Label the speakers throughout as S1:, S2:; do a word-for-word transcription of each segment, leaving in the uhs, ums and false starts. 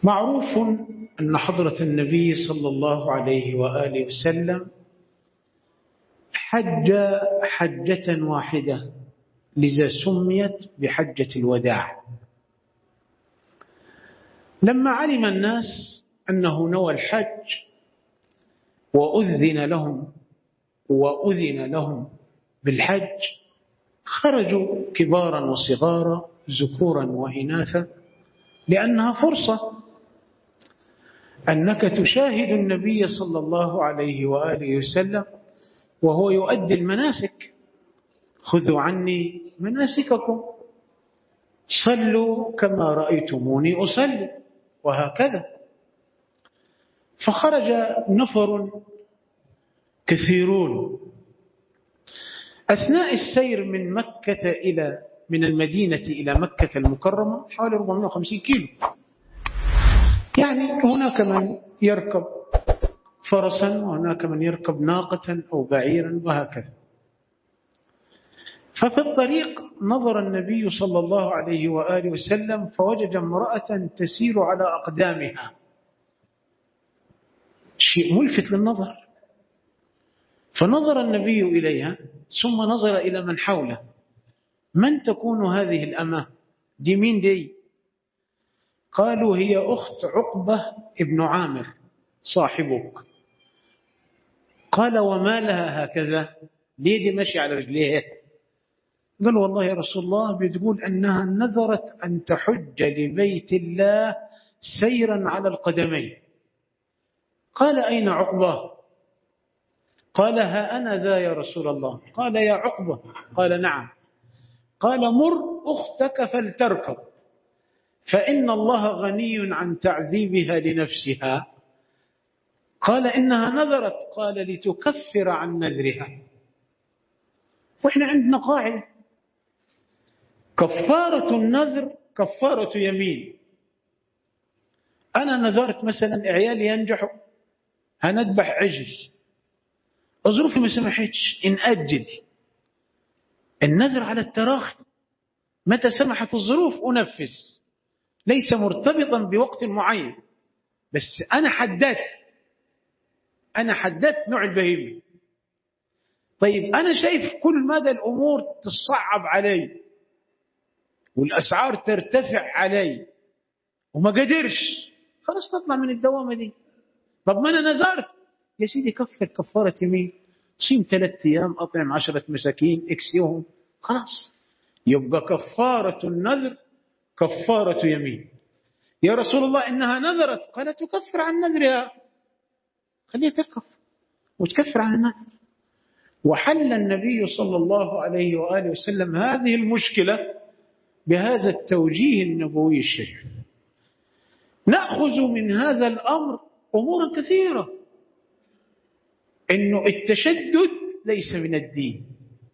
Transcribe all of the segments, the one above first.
S1: معروف أن حضرة النبي صلى الله عليه وآله وسلم حج حجة واحدة، لذا سميت بحجة الوداع. لما علم الناس أنه نوى الحج وأذن لهم وأذن لهم بالحج، خرجوا كبارا وصغارا، ذكورا وإناثا، لأنها فرصة أنك تشاهد النبي صلى الله عليه وآله وسلم وهو يؤدي المناسك. خذوا عني مناسككم، صلوا كما رأيتموني أصلي، وهكذا. فخرج نفر كثيرون أثناء السير من مكة إلى من المدينة إلى مكة المكرمة، حوالي أربعمائة وخمسين كيلو. يعني هناك من يركب فرسا، وهناك من يركب ناقة أو بعيرا، وهكذا. ففي الطريق نظر النبي صلى الله عليه وآله وسلم فوجد امرأة تسير على أقدامها، شيء ملفت للنظر. فنظر النبي إليها ثم نظر إلى من حوله، من تكون هذه الأمة؟ دي مين دي؟ قالوا هي أخت عقبة ابن عامر صاحبك. قال وما لها هكذا؟ ليه دي ماشي على رجليها؟ قال والله يا رسول الله بتقول أنها نذرت أن تحج لبيت الله سيرا على القدمين. قال أين عقبة؟ قال ها أنا ذا يا رسول الله. قال يا عقبة؟ قال نعم. قال مر أختك فلتركب، فإن الله غني عن تعذيبها لنفسها. قال إنها نذرت. قال لتكفر عن نذرها. وإحنا عندنا قاعدة: كفارة النذر كفارة يمين. أنا نذرت مثلا عيالي ينجحوا، هنذبح عجل، ظروفي ما سمحتش، إن أجل. النذر على التراخي، متى سمحت الظروف أنفذ، ليس مرتبطا بوقت معين. بس أنا حددت أنا حددت نوع البهيمة. طيب أنا شايف كل مدى الأمور تصعب علي والأسعار ترتفع علي وما قدرش، خلاص نطلع من الدوامة دي. طب ما أنا نذرت يا سيدي، كفر كفارة يمين، صيم ثلاثة أيام، أطعم عشرة مساكين، اكسيهم، خلاص. يبقى كفارة النذر كفارة يمين. يا رسول الله إنها نذرت. قال تكفر عن نذرها، خليها تكفر وتكفر عن النذر. وحل النبي صلى الله عليه وآله وسلم هذه المشكلة بهذا التوجيه النبوي الشريف. نأخذ من هذا الأمر أمورا كثيرة. إنه التشدد ليس من الدين،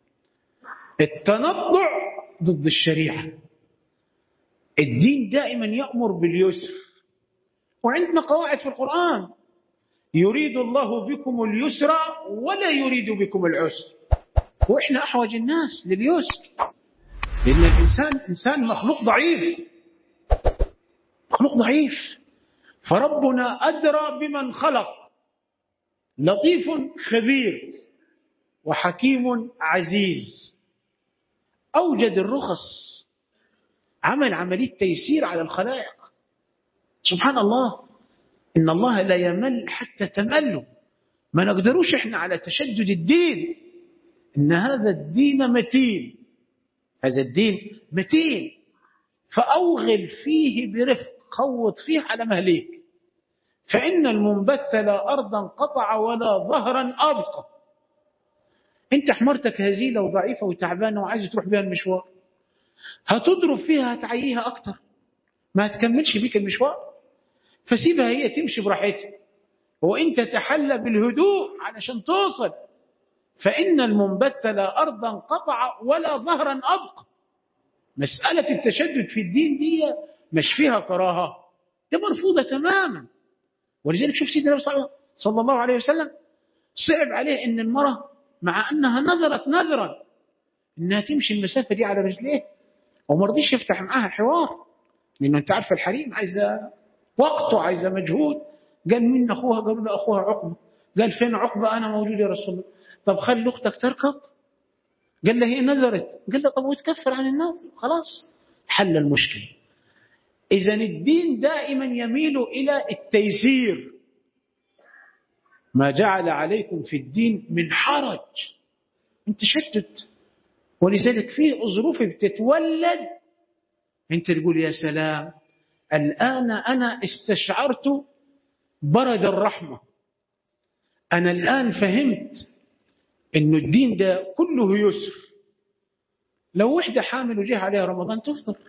S1: التنطع ضد الشريعة. الدين دائما يأمر باليسر، وعندنا قواعد في القرآن: يريد الله بكم اليسر ولا يريد بكم العسر. وإحنا أحوج الناس لليسر، لأن الإنسان إنسان مخلوق ضعيف، مخلوق ضعيف. فربنا أدرى بمن خلق، لطيف خبير وحكيم عزيز. أوجد الرخص، عمل عملية تيسير على الخلائق. سبحان الله، إن الله لا يمل حتى تملوا. ما نقدروش إحنا على تشدد الدين. إن هذا الدين متين، هذا الدين متين، فأوغل فيه برفق، خوض فيه على مهليك. فإن المنبت لا أرضا قطع ولا ظهرا أبقى. أنت حمرتك هزيلة وضعيفة وتعبانة وعايز تروح بها المشوار، هتضرب فيها، هتعييها أكتر، ما هتكملش بيك المشوار. فسيبها هي تمشي براحتها، وإنت تحلى بالهدوء علشان توصل. فإن المنبت لا أرضا قطع ولا ظهرا أبقى. مسألة التشدد في الدين دي مش فيها كراهة، ده مرفوضة تماما. ولذلك شوف سيدنا صلى الله عليه وسلم صعب عليه إن المرأة مع أنها نذرت نذرا إنها تمشي المسافة دي على رجليه، وما رضيش يفتح معاها حوار، لأنه أنت عارف الحريم عايزة وقته عايزة مجهود. قال مين أخوها؟ قالوا له أخوها عقبة. قال فين عقبة؟ أنا موجود يا رسول الله. طب خلي أختك تركض. قال له هي نذرت. قال له طب وتكفر عن النذر خلاص، حل المشكلة. إذا الدين دائما يميل إلى التيسير. ما جعل عليكم في الدين من حرج، انت شدد. ولذلك فيه ظروف بتتولد انت تقول يا سلام، الآن أنا استشعرت برد الرحمة، أنا الآن فهمت إن الدين ده كله يسر. لو وحدة حامل وجه عليها رمضان تفطر،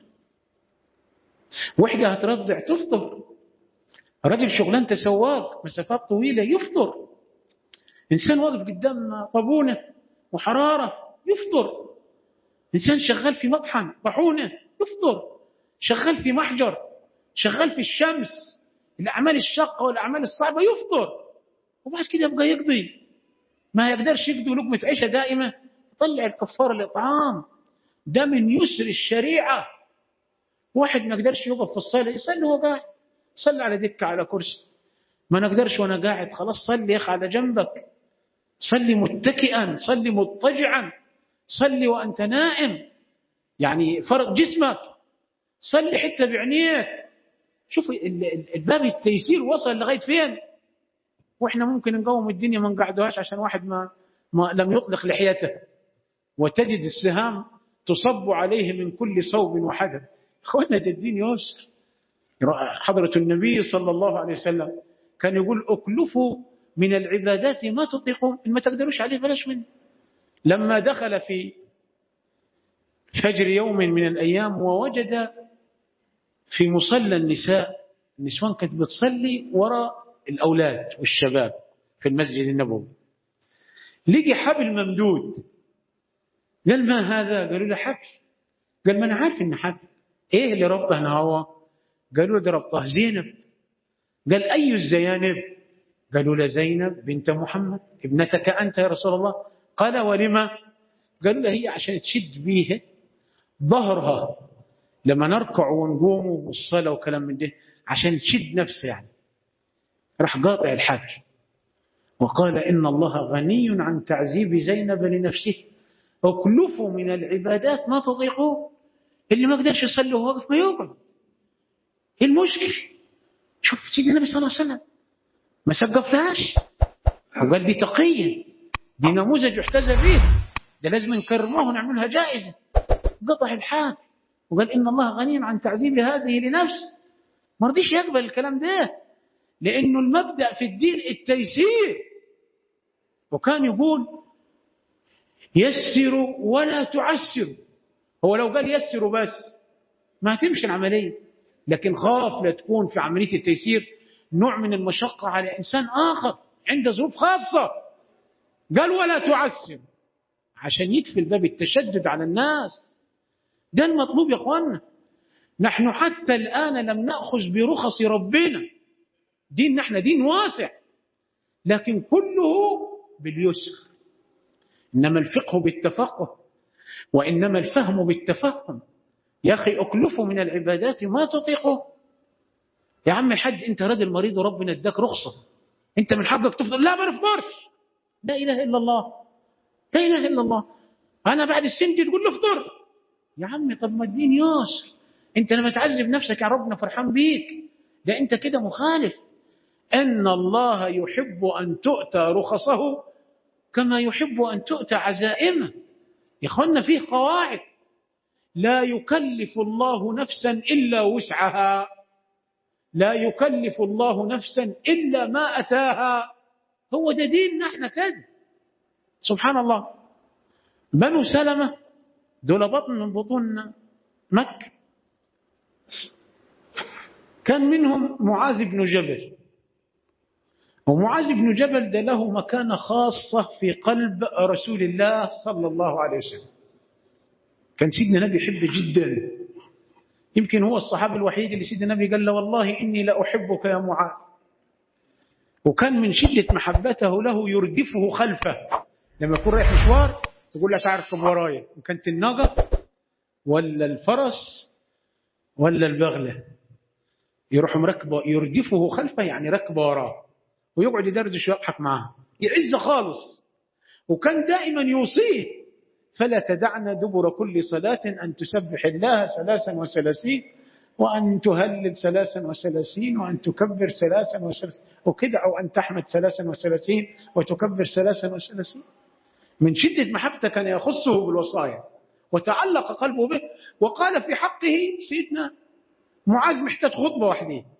S1: وحدة هترضع تفطر، رجل شغلانته سواق مسافات طويلة يفطر، إنسان واقف قدام طابونة وحرارة يفطر، إنسان شغال في مطحن طاحونة يفطر، شغال في محجر، شغال في الشمس، الأعمال الشاقة والأعمال الصعبة يفطر، وبعد كده يبقى يقضي. ما يقدرش يقضي لقمة عيشة دائمة، يطلع الكفارة الإطعام. ده من يسر الشريعة. واحد ما يقدرش يوقف في الصلاة يصلي وهو قاعد، صلي على دكة على كرسي. ما نقدرش وانا قاعد، خلاص صلي يا اخي على جنبك، صلي متكئا، صلي مضطجعا، صلي وانت نائم، يعني فرق جسمك، صلي حتى بعينيك. شوف الباب التيسير وصل لغاية فين. واحنا ممكن نقوم الدنيا ما نقعدوهاش عشان واحد ما, ما لم يطلق لحيته، وتجد السهام تصب عليه من كل صوب وحدب. اخوانا ده الدين يسر. حضرة النبي صلى الله عليه وسلم كان يقول اكلفوا من العبادات ما تطيقون، إن ما تقدروش عليه بلاش منه. لما دخل في فجر يوم من الأيام ووجد في مصلى النساء، النسوان كانت بتصلي وراء الأولاد والشباب في المسجد النبوي، لقي حبل ممدود. قال ما هذا؟ قالوا له حبل. قال ما أنا عارف إن حبل. إيه اللي ربطه هنا هو؟ قالوا له ده ربطه زينب. قال أي الزيانب؟ قالوا له زينب بنت محمد ابنتك أنت يا رسول الله. قال ولما؟ قالوا له هي عشان تشد بيها ظهرها لما نركع ونقوم والصلاة وكلام من ده، عشان تشد نفسه يعني. راح قاطع الحبل وقال إن الله غني عن تعذيب زينب لنفسه، اكلفوا من العبادات ما تطيقون. اللي ما قدرش يصلي وهو واقف ما يقعد. ايه المشكل؟ شوف سيدنا النبي صلى الله عليه وسلم ما سقفلهاش وقال دي تقية، دي نموذج يحتذى به، ده لازم نكرمه ونعملها جائزة. قطع الحال وقال إن الله غني عن تعذيب هذه لنفس. ما رضيش يقبل الكلام ده، لأنه المبدأ في الدين التيسير. وكان يقول يسروا ولا تعسروا. هو لو قال يسروا بس ما هتمشي العملية، لكن خاف لا تكون في عملية التيسير نوع من المشقة على إنسان آخر عنده ظروف خاصة. قال ولا تعسر عشان يكفي الباب التشدد على الناس. ده المطلوب يا أخوانا. نحن حتى الآن لم نأخذ برخص ربنا. دين نحن دين واسع، لكن كله باليسر. إنما الفقه بالتفقه، وإنما الفهم بالتفهم. يا أخي أكلفوا من العبادات ما تطيقوا. يا عم الحج أنت راجل مريض وربنا اداك رخصة، أنت من حقك تفطر. لا ما نفطرش، لا إله إلا الله، لا إله إلا الله. أنا بعد السن دي تقول له افطر. يا عم طب ما الدين يسر، أنت لما تعذب نفسك يا ربنا فرحان بيك. ده أنت كده مخالف. أن الله يحب أن تؤتى رخصه كما يحب أن تؤتى عزائمه. يا أخوانا فيه قواعد. لا يكلف الله نفسا إلا وسعها، لا يكلف الله نفسا إلا ما أتاها. هو ده دين نحن كده. سبحان الله. بنو سلمة دول بطن من بطون مكة، كان منهم معاذ بن جبل. ومعاذ بن جبل ده له مكانة خاصة في قلب رسول الله صلى الله عليه وسلم. كان سيدنا النبي يحبه جدا. يمكن هو الصحابي الوحيد اللي سيدنا النبي قال له والله إني لأحبك يا معاذ. وكان من شدة محبته له يردفه خلفه. لما يكون رايح مشوار يقول له تعال اركب ورايا، إن كانت الناقة ولا الفرس ولا البغلة. يروح مركبه يردفه خلفه، يعني ركبه وراه، ويقعد يدردش ويضحك معاه، يعز خالص. وكان دائما يوصيه: فلا تدعنا دبر كل صلاة أن تسبح الله ثلاثا وثلاثين، وأن تهلل ثلاثا وثلاثين، وأن تكبر ثلاثا وثلاثين وكده، أو أن تحمد ثلاثا وثلاثين وتكبر ثلاثا وثلاثين. من شدة محبته كان يخصه بالوصايا وتعلق قلبه به. وقال في حقه سيدنا معاذ محتاج خطبة واحدة: